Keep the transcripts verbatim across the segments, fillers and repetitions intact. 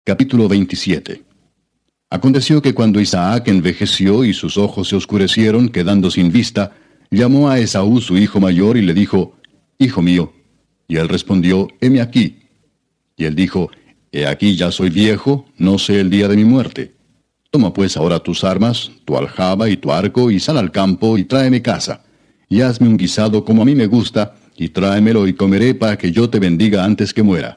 Capítulo veintisiete. Aconteció que cuando Isaac envejeció y sus ojos se oscurecieron, quedando sin vista, llamó a Esaú su hijo mayor y le dijo, Hijo mío. Y él respondió, Heme aquí. Y él dijo, He aquí ya soy viejo, no sé el día de mi muerte. Toma pues ahora tus armas, tu aljaba y tu arco, y sal al campo, y tráeme caza. Y hazme un guisado como a mí me gusta, y tráemelo y comeré para que yo te bendiga antes que muera.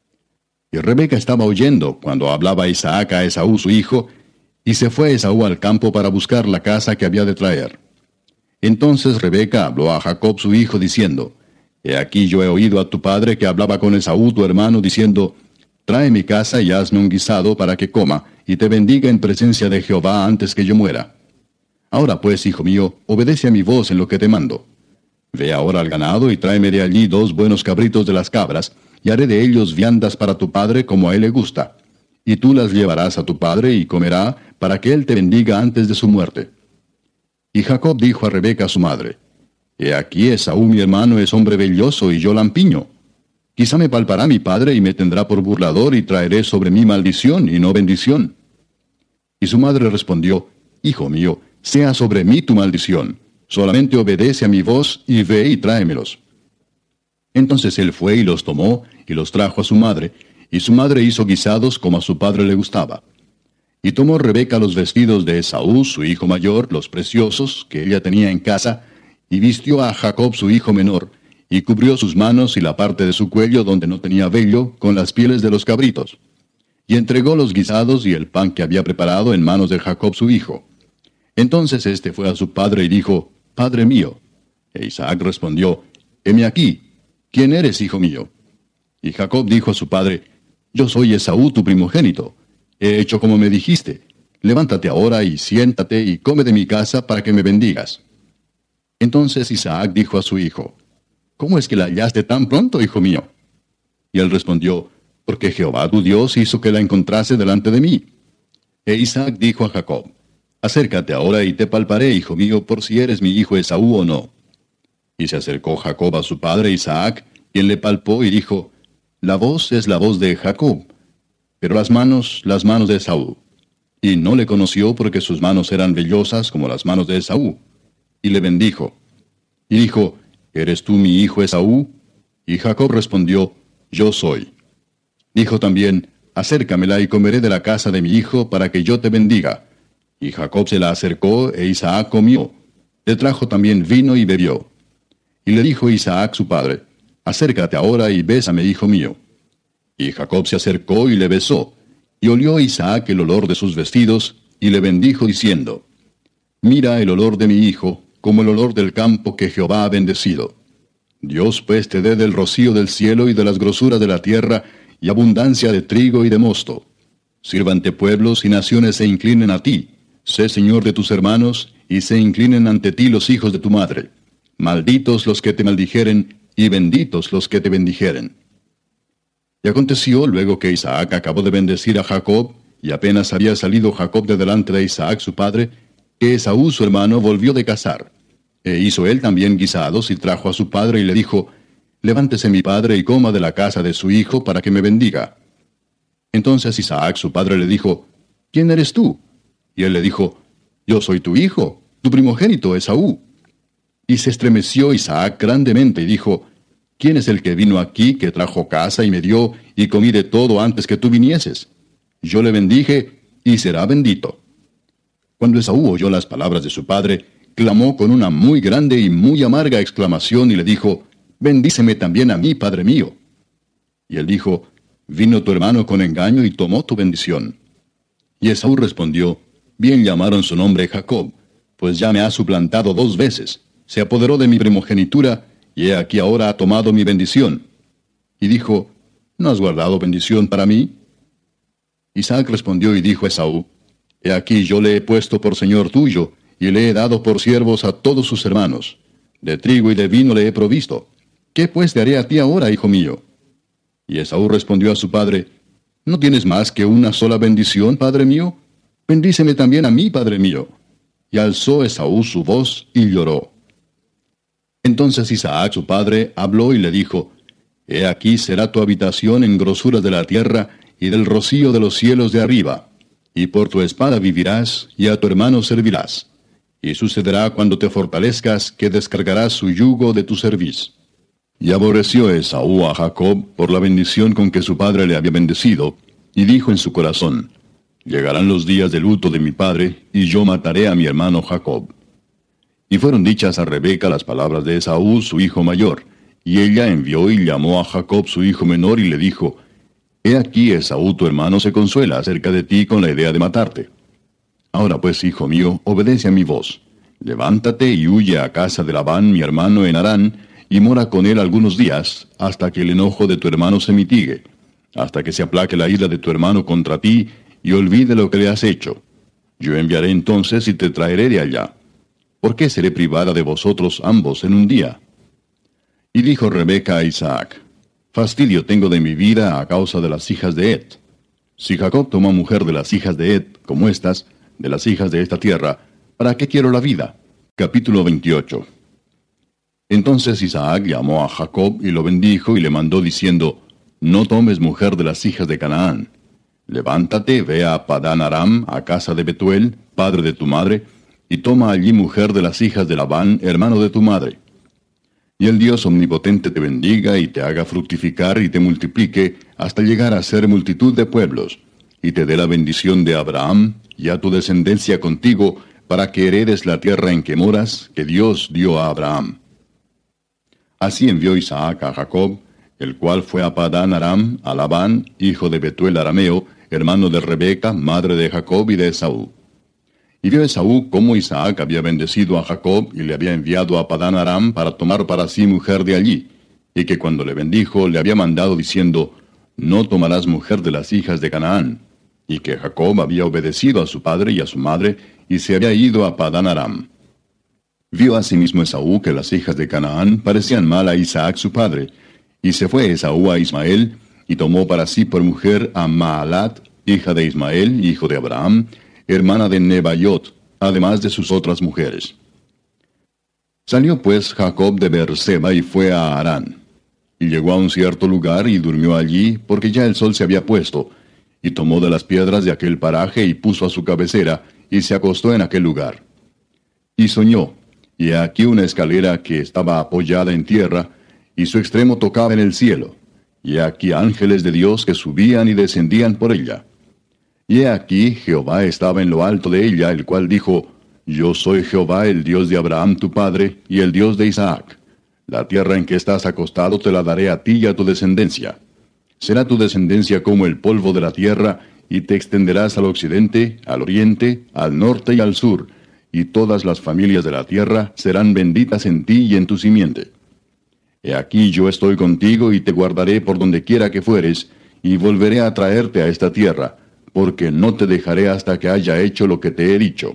Y Rebeca estaba oyendo cuando hablaba Isaac a Esaú su hijo, y se fue Esaú al campo para buscar la caza que había de traer. Entonces Rebeca habló a Jacob su hijo, diciendo, He aquí yo he oído a tu padre que hablaba con Esaú tu hermano, diciendo, Trae mi caza y hazme un guisado para que coma, y te bendiga en presencia de Jehová antes que yo muera. Ahora pues, hijo mío, obedece a mi voz en lo que te mando. Ve ahora al ganado y tráeme de allí dos buenos cabritos de las cabras, y haré de ellos viandas para tu padre como a él le gusta. Y tú las llevarás a tu padre y comerá, para que él te bendiga antes de su muerte. Y Jacob dijo a Rebeca su madre, He aquí Esaú mi hermano es hombre velloso y yo lampiño. Quizá me palpará mi padre y me tendrá por burlador y traeré sobre mí maldición y no bendición. Y su madre respondió, Hijo mío, sea sobre mí tu maldición. Solamente obedece a mi voz y ve y tráemelos. Entonces él fue y los tomó, y los trajo a su madre, y su madre hizo guisados como a su padre le gustaba. Y tomó Rebeca los vestidos de Esaú, su hijo mayor, los preciosos, que ella tenía en casa, y vistió a Jacob su hijo menor, y cubrió sus manos y la parte de su cuello donde no tenía vello, con las pieles de los cabritos. Y entregó los guisados y el pan que había preparado en manos de Jacob su hijo. Entonces éste fue a su padre y dijo, Padre mío. E Isaac respondió, Heme aquí. ¿Quién eres, hijo mío? Y Jacob dijo a su padre, Yo soy Esaú tu primogénito. He hecho como me dijiste. Levántate ahora y siéntate y come de mi casa para que me bendigas. Entonces Isaac dijo a su hijo, ¿Cómo es que la hallaste tan pronto, hijo mío? Y él respondió, Porque Jehová tu Dios hizo que la encontrase delante de mí. E Isaac dijo a Jacob, Acércate ahora y te palparé, hijo mío, por si eres mi hijo Esaú o no. Y se acercó Jacob a su padre Isaac, quien le palpó y dijo, La voz es la voz de Jacob, pero las manos, las manos de Esaú. Y no le conoció porque sus manos eran vellosas como las manos de Esaú. Y le bendijo. Y dijo, ¿Eres tú mi hijo Esaú? Y Jacob respondió, Yo soy. Dijo también, Acércamela y comeré de la casa de mi hijo para que yo te bendiga. Y Jacob se la acercó e Isaac comió. Le trajo también vino y bebió. Y le dijo Isaac su padre, Acércate ahora y bésame, hijo mío. Y Jacob se acercó y le besó. Y olió Isaac el olor de sus vestidos, y le bendijo diciendo, Mira el olor de mi hijo, como el olor del campo que Jehová ha bendecido. Dios pues te dé del rocío del cielo y de las grosuras de la tierra, y abundancia de trigo y de mosto. Sírvante pueblos y naciones se inclinen a ti. Sé señor de tus hermanos, y se inclinen ante ti los hijos de tu madre. Malditos los que te maldijeren, y benditos los que te bendijeren. Y aconteció, luego que Isaac acabó de bendecir a Jacob, y apenas había salido Jacob de delante de Isaac su padre, que Esaú su hermano volvió de cazar. E hizo él también guisados, y trajo a su padre, y le dijo, Levántese mi padre, y coma de la casa de su hijo, para que me bendiga. Entonces Isaac su padre le dijo, ¿Quién eres tú? Y él le dijo, Yo soy tu hijo, tu primogénito Esaú. Y se estremeció Isaac grandemente y dijo, ¿Quién es el que vino aquí, que trajo casa y me dio, y comí de todo antes que tú vinieses? Yo le bendije, y será bendito. Cuando Esaú oyó las palabras de su padre, clamó con una muy grande y muy amarga exclamación y le dijo, Bendíceme también a mí, padre mío. Y él dijo, Vino tu hermano con engaño y tomó tu bendición. Y Esaú respondió, Bien llamaron su nombre Jacob, pues ya me ha suplantado dos veces. Se apoderó de mi primogenitura, y he aquí ahora ha tomado mi bendición. Y dijo, ¿No has guardado bendición para mí? Isaac respondió y dijo a Esaú, He aquí yo le he puesto por señor tuyo, y le he dado por siervos a todos sus hermanos. De trigo y de vino le he provisto. ¿Qué pues te haré a ti ahora, hijo mío? Y Esaú respondió a su padre, ¿No tienes más que una sola bendición, padre mío? Bendíceme también a mí, padre mío. Y alzó Esaú su voz y lloró. Entonces Isaac su padre habló y le dijo, He aquí será tu habitación en grosura de la tierra, y del rocío de los cielos de arriba. Y por tu espada vivirás, y a tu hermano servirás. Y sucederá cuando te fortalezcas, que descargarás su yugo de tu cerviz. Y aborreció Esaú a Jacob por la bendición con que su padre le había bendecido, y dijo en su corazón: Llegarán los días de luto de mi padre, y yo mataré a mi hermano Jacob. Y fueron dichas a Rebeca las palabras de Esaú, su hijo mayor, y ella envió y llamó a Jacob su hijo menor, y le dijo: He aquí Esaú tu hermano se consuela acerca de ti con la idea de matarte. Ahora pues, hijo mío, obedece a mi voz. Levántate y huye a casa de Labán mi hermano en Harán, y mora con él algunos días, hasta que el enojo de tu hermano se mitigue, hasta que se aplaque la ira de tu hermano contra ti, y olvide lo que le has hecho. Yo enviaré entonces y te traeré de allá. ¿Por qué seré privada de vosotros ambos en un día? Y dijo Rebeca a Isaac: Fastidio tengo de mi vida a causa de las hijas de Ed. Si Jacob tomó mujer de las hijas de Ed, como estas, de las hijas de esta tierra, ¿para qué quiero la vida? Capítulo veintiocho. Entonces Isaac llamó a Jacob y lo bendijo y le mandó diciendo: No tomes mujer de las hijas de Canaán. Levántate, ve a Padán Aram, a casa de Betuel, padre de tu madre, y toma allí mujer de las hijas de Labán, hermano de tu madre. Y el Dios omnipotente te bendiga y te haga fructificar y te multiplique hasta llegar a ser multitud de pueblos, y te dé la bendición de Abraham y a tu descendencia contigo, para que heredes la tierra en que moras, que Dios dio a Abraham. Así envió Isaac a Jacob, el cual fue a Padán Aram, a Labán, hijo de Betuel arameo, hermano de Rebeca, madre de Jacob y de Esaú. Y vio Esaú cómo Isaac había bendecido a Jacob y le había enviado a Padán Aram para tomar para sí mujer de allí, y que cuando le bendijo le había mandado diciendo: No tomarás mujer de las hijas de Canaán, y que Jacob había obedecido a su padre y a su madre, y se había ido a Padán Aram. Vio asimismo Esaú que las hijas de Canaán parecían mal a Isaac su padre, y se fue Esaú a Ismael, y tomó para sí por mujer a Maalat, hija de Ismael, hijo de Abraham, hermana de Nebaiot, además de sus otras mujeres. Salió pues Jacob de Beerseba y fue a Harán. Y llegó a un cierto lugar y durmió allí, porque ya el sol se había puesto, y tomó de las piedras de aquel paraje y puso a su cabecera, y se acostó en aquel lugar. Y soñó, y he aquí una escalera que estaba apoyada en tierra, y su extremo tocaba en el cielo, y he aquí ángeles de Dios que subían y descendían por ella. Y he aquí Jehová estaba en lo alto de ella, el cual dijo: Yo soy Jehová, el Dios de Abraham tu padre, y el Dios de Isaac. La tierra en que estás acostado te la daré a ti y a tu descendencia. Será tu descendencia como el polvo de la tierra, y te extenderás al occidente, al oriente, al norte y al sur, y todas las familias de la tierra serán benditas en ti y en tu simiente. He aquí yo estoy contigo y te guardaré por donde quiera que fueres, y volveré a traerte a esta tierra, porque no te dejaré hasta que haya hecho lo que te he dicho.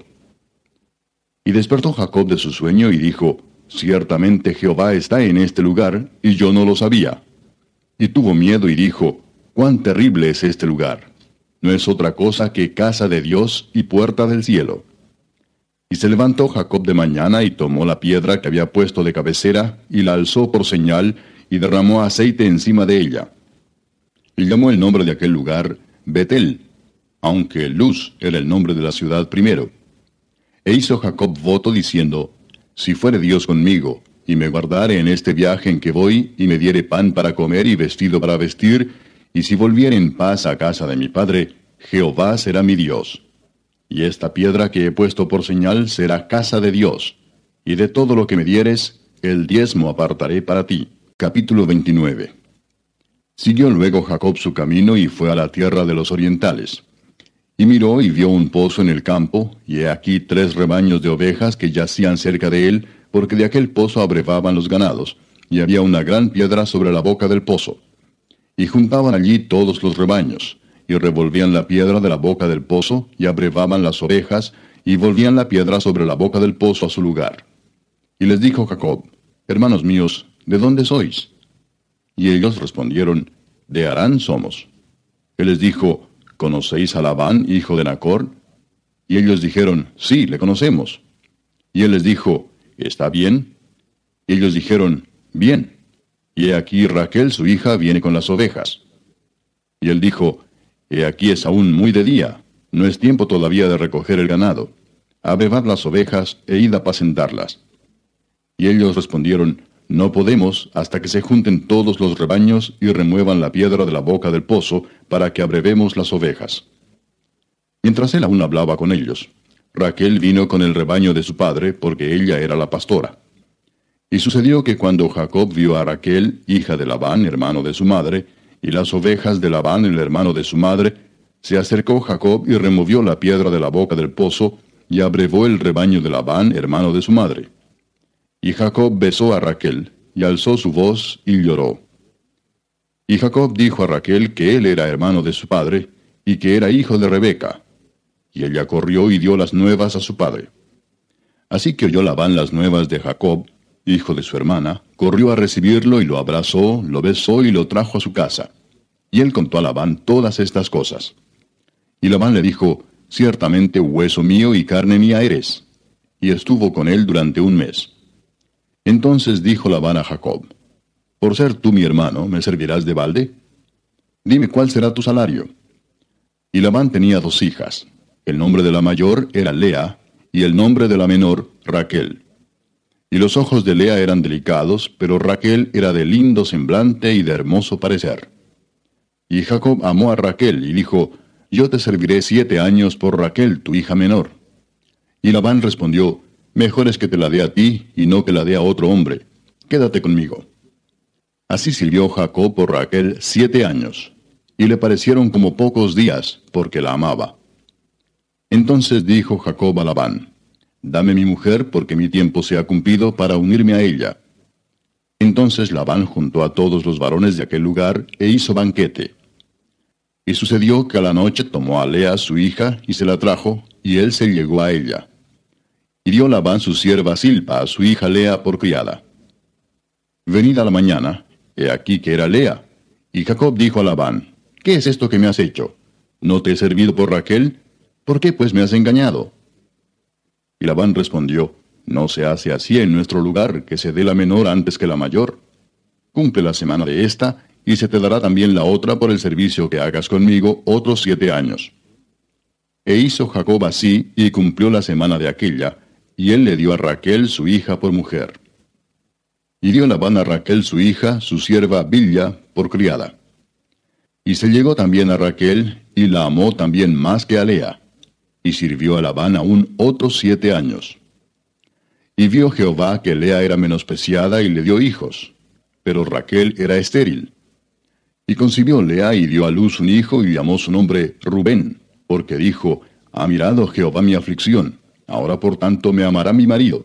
Y despertó Jacob de su sueño y dijo: Ciertamente Jehová está en este lugar, y yo no lo sabía. Y tuvo miedo y dijo: Cuán terrible es este lugar. No es otra cosa que casa de Dios y puerta del cielo. Y se levantó Jacob de mañana y tomó la piedra que había puesto de cabecera, y la alzó por señal, y derramó aceite encima de ella. Y llamó el nombre de aquel lugar Betel, aunque Luz era el nombre de la ciudad primero. E hizo Jacob voto diciendo: Si fuere Dios conmigo, y me guardare en este viaje en que voy, y me diere pan para comer y vestido para vestir, y si volviere en paz a casa de mi padre, Jehová será mi Dios. Y esta piedra que he puesto por señal será casa de Dios, y de todo lo que me dieres, el diezmo apartaré para ti. Capítulo veintinueve. Siguió luego Jacob su camino y fue a la tierra de los orientales. Y miró y vio un pozo en el campo, y he aquí tres rebaños de ovejas que yacían cerca de él, porque de aquel pozo abrevaban los ganados, y había una gran piedra sobre la boca del pozo. Y juntaban allí todos los rebaños, y revolvían la piedra de la boca del pozo, y abrevaban las ovejas, y volvían la piedra sobre la boca del pozo a su lugar. Y les dijo Jacob: Hermanos míos, ¿de dónde sois? Y ellos respondieron: De Harán somos. Él les dijo: ¿Conocéis a Labán, hijo de Nacor? Y ellos dijeron: Sí, le conocemos. Y él les dijo: ¿Está bien? Y ellos dijeron: Bien. Y he aquí Raquel su hija viene con las ovejas. Y él dijo: He aquí es aún muy de día, no es tiempo todavía de recoger el ganado. Abrevad las ovejas e id a apacentarlas. Y ellos respondieron, no podemos hasta que se junten todos los rebaños y remuevan la piedra de la boca del pozo para que abrevemos las ovejas. Mientras él aún hablaba con ellos, Raquel vino con el rebaño de su padre, porque ella era la pastora. Y sucedió que cuando Jacob vio a Raquel, hija de Labán, hermano de su madre, y las ovejas de Labán, el hermano de su madre, se acercó Jacob y removió la piedra de la boca del pozo, y abrevó el rebaño de Labán, hermano de su madre. Y Jacob besó a Raquel, y alzó su voz, y lloró. Y Jacob dijo a Raquel que él era hermano de su padre, y que era hijo de Rebeca. Y ella corrió y dio las nuevas a su padre. Así que oyó Labán las nuevas de Jacob, hijo de su hermana, corrió a recibirlo y lo abrazó, lo besó y lo trajo a su casa. Y él contó a Labán todas estas cosas. Y Labán le dijo, ciertamente hueso mío y carne mía eres. Y estuvo con él durante un mes. Entonces dijo Labán a Jacob, por ser tú mi hermano, ¿me servirás de balde? Dime cuál será tu salario. Y Labán tenía dos hijas. El nombre de la mayor era Lea, y el nombre de la menor, Raquel. Y los ojos de Lea eran delicados, pero Raquel era de lindo semblante y de hermoso parecer. Y Jacob amó a Raquel, y dijo, yo te serviré siete años por Raquel, tu hija menor. Y Labán respondió, mejor es que te la dé a ti, y no que la dé a otro hombre. Quédate conmigo. Así sirvió Jacob por Raquel siete años, y le parecieron como pocos días, porque la amaba. Entonces dijo Jacob a Labán, dame mi mujer, porque mi tiempo se ha cumplido para unirme a ella. Entonces Labán juntó a todos los varones de aquel lugar, e hizo banquete. Y sucedió que a la noche tomó a Lea su hija, y se la trajo, y él se llegó a ella. Y dio Labán su sierva Silpa a su hija Lea por criada. Venida a la mañana, he aquí que era Lea. Y Jacob dijo a Labán, ¿qué es esto que me has hecho? ¿No te he servido por Raquel? ¿Por qué pues me has engañado? Y Labán respondió, no se hace así en nuestro lugar, que se dé la menor antes que la mayor. Cumple la semana de esta, y se te dará también la otra por el servicio que hagas conmigo otros siete años. E hizo Jacob así, y cumplió la semana de aquella, y él le dio a Raquel su hija por mujer. Y dio Labán a Raquel su hija, su sierva Bilha, por criada. Y se llegó también a Raquel, y la amó también más que a Lea. Y sirvió a Labán aún otros siete años. Y vio Jehová que Lea era menospreciada, y le dio hijos, pero Raquel era estéril. Y concibió Lea, y dio a luz un hijo, y llamó su nombre Rubén, porque dijo, ha mirado Jehová mi aflicción, ahora por tanto me amará mi marido.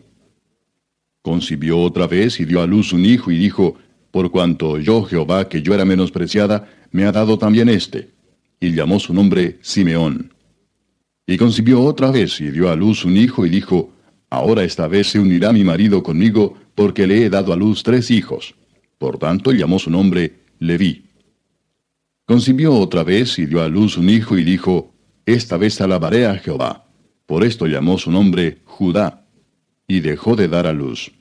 Concibió otra vez, y dio a luz un hijo, y dijo, por cuanto oyó Jehová que yo era menospreciada, me ha dado también éste. Y llamó su nombre Simeón. Y concibió otra vez, y dio a luz un hijo, y dijo, ahora esta vez se unirá mi marido conmigo, porque le he dado a luz tres hijos. Por tanto llamó su nombre Leví. Concibió otra vez, y dio a luz un hijo, y dijo, esta vez alabaré a Jehová. Por esto llamó su nombre Judá. Y dejó de dar a luz.